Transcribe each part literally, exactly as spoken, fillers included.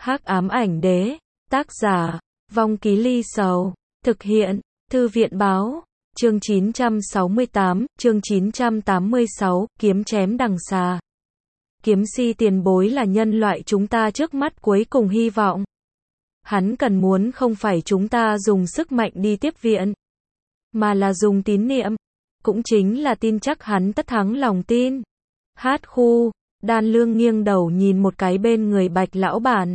Hắc ám ảnh đế, tác giả, Vong Ký Ly Sầu, thực hiện, Thư viện báo, chương chín trăm sáu mươi tám, chương chín trăm tám mươi sáu, kiếm chém đằng xà. Kiếm si tiền bối là nhân loại chúng ta trước mắt cuối cùng hy vọng. Hắn cần muốn không phải chúng ta dùng sức mạnh đi tiếp viện, mà là dùng tín niệm, cũng chính là tin chắc hắn tất thắng lòng tin. Hát khu, Đan Lương nghiêng đầu nhìn một cái bên người Bạch lão bản.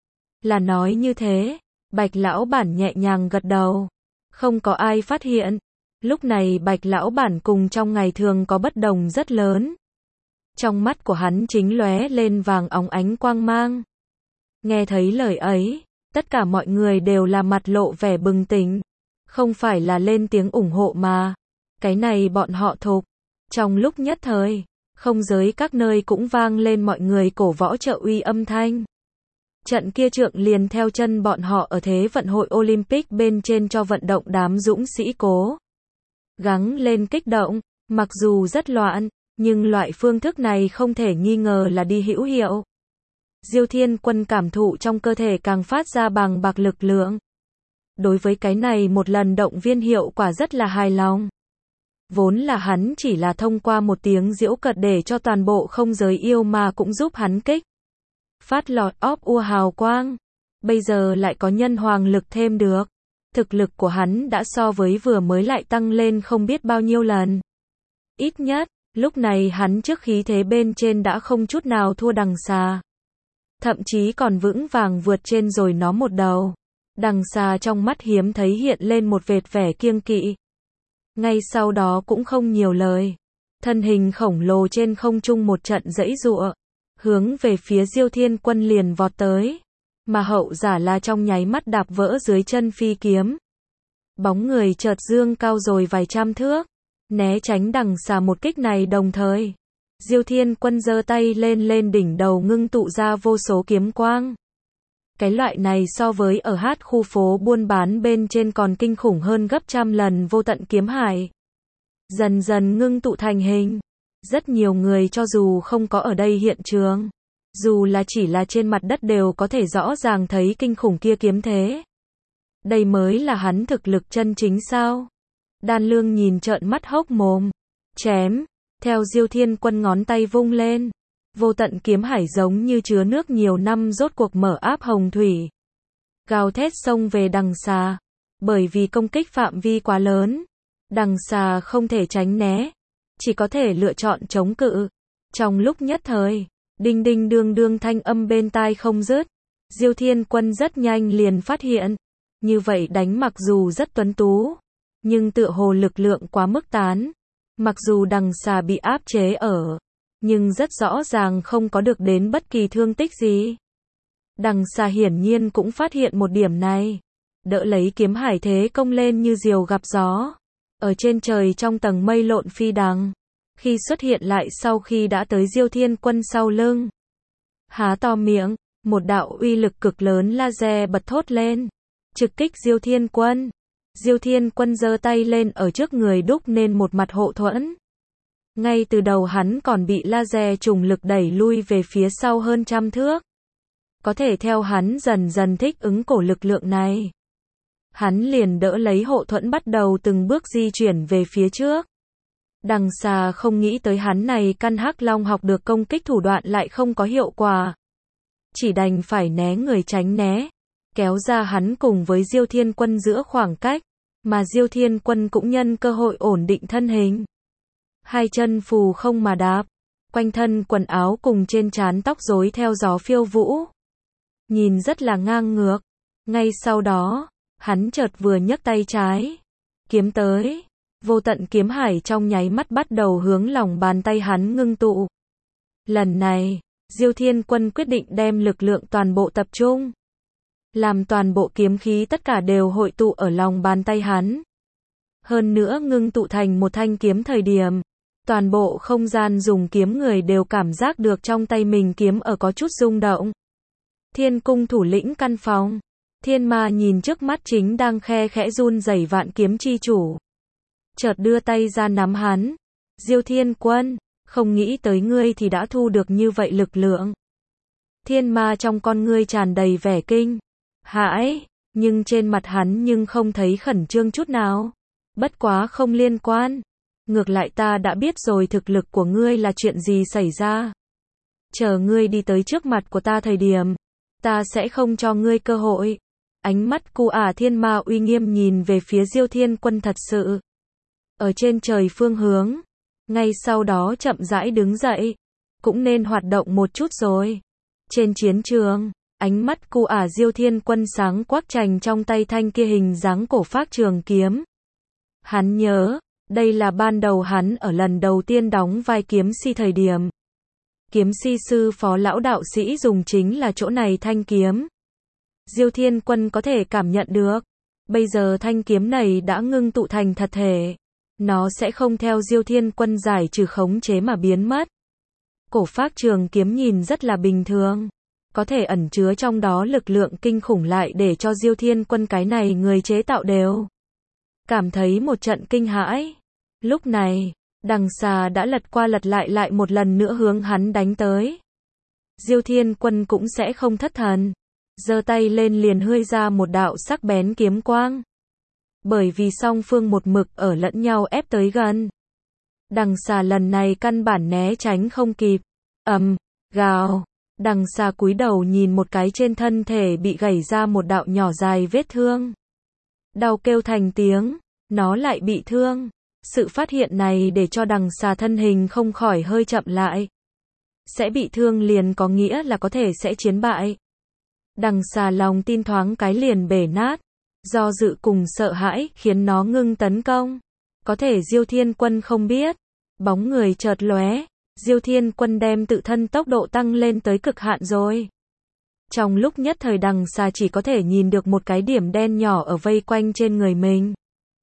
Là nói như thế, Bạch lão bản nhẹ nhàng gật đầu. Không có ai phát hiện. Lúc này Bạch lão bản cùng trong ngày thường có bất đồng rất lớn. Trong mắt của hắn chính lóe lên vàng óng ánh quang mang. Nghe thấy lời ấy, tất cả mọi người đều là mặt lộ vẻ bừng tỉnh. Không phải là lên tiếng ủng hộ mà. Cái này bọn họ thục. Trong lúc nhất thời, không giới các nơi cũng vang lên mọi người cổ võ trợ uy âm thanh. Trận kia trượng liền theo chân bọn họ ở Thế vận hội Olympic bên trên cho vận động đám dũng sĩ cố gắng lên kích động, mặc dù rất loạn, nhưng loại phương thức này không thể nghi ngờ là đi hữu hiệu. Diêu Thiên Quân cảm thụ trong cơ thể càng phát ra bàng bạc lực lượng. Đối với cái này một lần động viên hiệu quả rất là hài lòng. Vốn là hắn chỉ là thông qua một tiếng giễu cợt để cho toàn bộ không giới yêu mà cũng giúp hắn kích phát lọt óp ua hào quang. Bây giờ lại có nhân hoàng lực thêm được. Thực lực của hắn đã so với vừa mới lại tăng lên không biết bao nhiêu lần. Ít nhất, lúc này hắn trước khí thế bên trên đã không chút nào thua đằng xà. Thậm chí còn vững vàng vượt trên rồi nó một đầu. Đằng xà trong mắt hiếm thấy hiện lên một vệt vẻ kiêng kỵ. Ngay sau đó cũng không nhiều lời. Thân hình khổng lồ trên không trung một trận giãy giụa, hướng về phía Diêu Thiên Quân liền vọt tới. Mà hậu giả là trong nháy mắt đạp vỡ dưới chân phi kiếm. Bóng người chợt dương cao rồi vài trăm thước, né tránh đằng xà một kích này đồng thời. Diêu Thiên Quân giơ tay lên lên đỉnh đầu ngưng tụ ra vô số kiếm quang. Cái loại này so với ở hát khu phố buôn bán bên trên còn kinh khủng hơn gấp trăm lần vô tận kiếm hải. Dần dần ngưng tụ thành hình. Rất nhiều người cho dù không có ở đây hiện trường, dù là chỉ là trên mặt đất đều có thể rõ ràng thấy kinh khủng kia kiếm thế. Đây mới là hắn thực lực chân chính sao? Đan Lương nhìn trợn mắt hốc mồm. Chém, theo Diêu Thiên Quân ngón tay vung lên. Vô tận kiếm hải giống như chứa nước nhiều năm rốt cuộc mở áp hồng thủy. Gào thét xông về đằng xà. Bởi vì công kích phạm vi quá lớn, đằng xà không thể tránh né, chỉ có thể lựa chọn chống cự. Trong lúc nhất thời, đinh đinh đương đương thanh âm bên tai không dứt. Diêu Thiên Quân rất nhanh liền phát hiện. Như vậy đánh mặc dù rất tuấn tú, nhưng tựa hồ lực lượng quá mức tán. Mặc dù đằng xà bị áp chế ở, nhưng rất rõ ràng không có được đến bất kỳ thương tích gì. Đằng xà hiển nhiên cũng phát hiện một điểm này. Đỡ lấy kiếm hải thế công lên như diều gặp gió. Ở trên trời trong tầng mây lộn phi đằng. Khi xuất hiện lại sau khi đã tới Diêu Thiên Quân sau lưng. Há to miệng, một đạo uy lực cực lớn laser bật thốt lên. Trực kích Diêu Thiên Quân. Diêu Thiên Quân giơ tay lên ở trước người đúc nên một mặt hộ thuẫn. Ngay từ đầu hắn còn bị laser trùng lực đẩy lui về phía sau hơn trăm thước. Có thể theo hắn dần dần thích ứng cổ lực lượng này, hắn liền đỡ lấy hộ thuẫn bắt đầu từng bước di chuyển về phía trước. Đằng xà không nghĩ tới hắn này căn hắc long học được công kích thủ đoạn lại không có hiệu quả. Chỉ đành phải né người tránh né, kéo ra hắn cùng với Diêu Thiên Quân giữa khoảng cách, mà Diêu Thiên Quân cũng nhân cơ hội ổn định thân hình. Hai chân phù không mà đạp, quanh thân quần áo cùng trên trán tóc rối theo gió phiêu vũ. Nhìn rất là ngang ngược. Ngay sau đó, hắn chợt vừa nhấc tay trái, kiếm tới. Vô tận kiếm hải trong nháy mắt bắt đầu hướng lòng bàn tay hắn ngưng tụ. Lần này, Diêu Thiên Quân quyết định đem lực lượng toàn bộ tập trung, làm toàn bộ kiếm khí tất cả đều hội tụ ở lòng bàn tay hắn. Hơn nữa ngưng tụ thành một thanh kiếm thời điểm, toàn bộ không gian dùng kiếm người đều cảm giác được trong tay mình kiếm ở có chút rung động. Thiên cung thủ lĩnh căn phòng. Thiên ma nhìn trước mắt chính đang khe khẽ run rẩy vạn kiếm chi chủ. Chợt đưa tay ra nắm hắn. Diêu Thiên Quân, không nghĩ tới ngươi thì đã thu được như vậy lực lượng. Thiên ma trong con ngươi tràn đầy vẻ kinh hãi, nhưng trên mặt hắn nhưng không thấy khẩn trương chút nào. Bất quá không liên quan. Ngược lại ta đã biết rồi thực lực của ngươi là chuyện gì xảy ra. Chờ ngươi đi tới trước mặt của ta thời điểm, ta sẽ không cho ngươi cơ hội. Ánh mắt cu ả thiên ma uy nghiêm nhìn về phía Diêu Thiên Quân thật sự. Ở trên trời phương hướng. Ngay sau đó chậm rãi đứng dậy. Cũng nên hoạt động một chút rồi. Trên chiến trường, ánh mắt cu ả Diêu Thiên Quân sáng quắc chành trong tay thanh kia hình dáng cổ phác trường kiếm. Hắn nhớ, đây là ban đầu hắn ở lần đầu tiên đóng vai kiếm si thời điểm. Kiếm si sư phó lão đạo sĩ dùng chính là chỗ này thanh kiếm. Diêu Thiên Quân có thể cảm nhận được. Bây giờ thanh kiếm này đã ngưng tụ thành thật thể. Nó sẽ không theo Diêu Thiên Quân giải trừ khống chế mà biến mất. Cổ phác trường kiếm nhìn rất là bình thường. Có thể ẩn chứa trong đó lực lượng kinh khủng lại để cho Diêu Thiên Quân cái này người chế tạo đều cảm thấy một trận kinh hãi. Lúc này, đằng xà đã lật qua lật lại lại một lần nữa hướng hắn đánh tới. Diêu Thiên Quân cũng sẽ không thất thần. Giơ tay lên liền hươi ra một đạo sắc bén kiếm quang. Bởi vì song phương một mực ở lẫn nhau ép tới gần. Đằng xà lần này căn bản né tránh không kịp. Ầm, gào. Đằng xà cúi đầu nhìn một cái trên thân thể bị gảy ra một đạo nhỏ dài vết thương. Đau kêu thành tiếng, nó lại bị thương. Sự phát hiện này để cho đằng xà thân hình không khỏi hơi chậm lại. Sẽ bị thương liền có nghĩa là có thể sẽ chiến bại. Đằng xà lòng tin thoáng cái liền bể nát. Do dự cùng sợ hãi khiến nó ngưng tấn công. Có thể Diêu Thiên Quân không biết. Bóng người chợt lóe. Diêu Thiên Quân đem tự thân tốc độ tăng lên tới cực hạn rồi. Trong lúc nhất thời đằng xà chỉ có thể nhìn được một cái điểm đen nhỏ ở vây quanh trên người mình.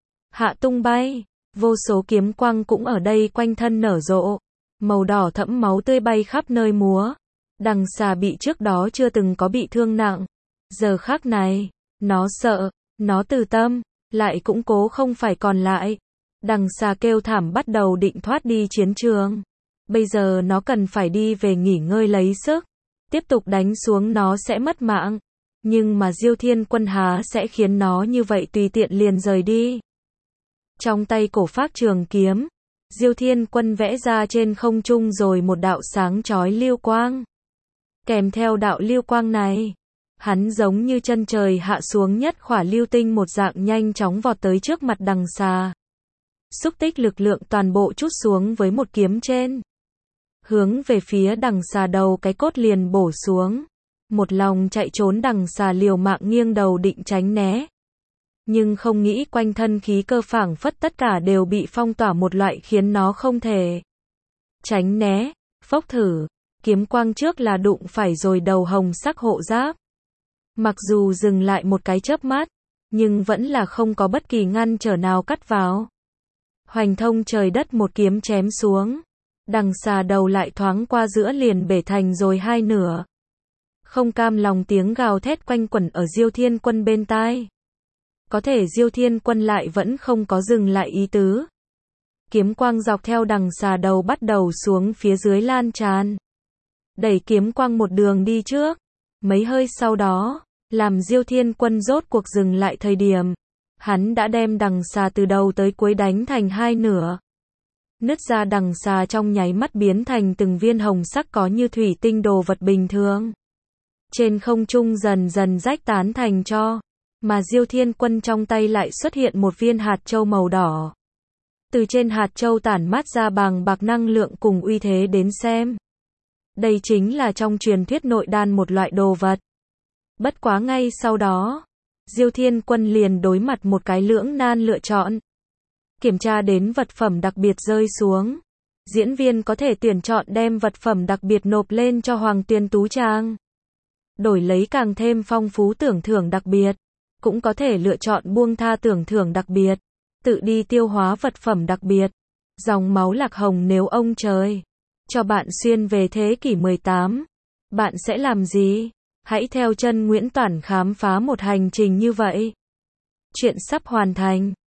Hạ tung bay. Vô số kiếm quang cũng ở đây quanh thân nở rộ. Màu đỏ thẫm máu tươi bay khắp nơi múa. Đằng xà bị trước đó chưa từng có bị thương nặng. Giờ khắc này, nó sợ, nó từ tâm, lại cũng cố không phải còn lại. Đằng xà kêu thảm bắt đầu định thoát đi chiến trường. Bây giờ nó cần phải đi về nghỉ ngơi lấy sức. Tiếp tục đánh xuống nó sẽ mất mạng. Nhưng mà Diêu Thiên Quân há sẽ khiến nó như vậy tùy tiện liền rời đi. Trong tay cổ phác trường kiếm, Diêu Thiên Quân vẽ ra trên không trung rồi một đạo sáng chói lưu quang. Kèm theo đạo lưu quang này, hắn giống như chân trời hạ xuống nhất khỏa lưu tinh một dạng nhanh chóng vọt tới trước mặt đằng xà. Xúc tích lực lượng toàn bộ trút xuống với một kiếm trên. Hướng về phía đằng xà đầu cái cốt liền bổ xuống. Một lòng chạy trốn đằng xà liều mạng nghiêng đầu định tránh né. Nhưng không nghĩ quanh thân khí cơ phảng phất tất cả đều bị phong tỏa một loại khiến nó không thể tránh né. Phốc thử, kiếm quang trước là đụng phải rồi đầu hồng sắc hộ giáp. Mặc dù dừng lại một cái chớp mắt, nhưng vẫn là không có bất kỳ ngăn trở nào cắt vào. Hoành thông trời đất một kiếm chém xuống. Đằng xà đầu lại thoáng qua giữa liền bể thành rồi hai nửa. Không cam lòng tiếng gào thét quanh quẩn ở Diêu Thiên Quân bên tai. Có thể Diêu Thiên Quân lại vẫn không có dừng lại ý tứ. Kiếm quang dọc theo đằng xà đầu bắt đầu xuống phía dưới lan tràn. Đẩy kiếm quang một đường đi trước. Mấy hơi sau đó, làm Diêu Thiên Quân rốt cuộc dừng lại thời điểm. Hắn đã đem đằng xà từ đầu tới cuối đánh thành hai nửa. Nứt ra đằng xà trong nháy mắt biến thành từng viên hồng sắc có như thủy tinh đồ vật bình thường. Trên không trung dần dần rách tán thành tro. Mà Diêu Thiên Quân trong tay lại xuất hiện một viên hạt châu màu đỏ. Từ trên hạt châu tản mát ra bàng bạc năng lượng cùng uy thế đến xem. Đây chính là trong truyền thuyết nội đan một loại đồ vật. Bất quá ngay sau đó, Diêu Thiên Quân liền đối mặt một cái lưỡng nan lựa chọn. Kiểm tra đến vật phẩm đặc biệt rơi xuống. Diễn viên có thể tuyển chọn đem vật phẩm đặc biệt nộp lên cho Hoàng Tuyền Tú Trang. Đổi lấy càng thêm phong phú tưởng thưởng đặc biệt. Cũng có thể lựa chọn buông tha tưởng thưởng đặc biệt. Tự đi tiêu hóa vật phẩm đặc biệt. Dòng máu lạc hồng nếu ông trời cho bạn xuyên về thế kỷ mười tám. Bạn sẽ làm gì? Hãy theo chân Nguyễn Toản khám phá một hành trình như vậy. Chuyện sắp hoàn thành.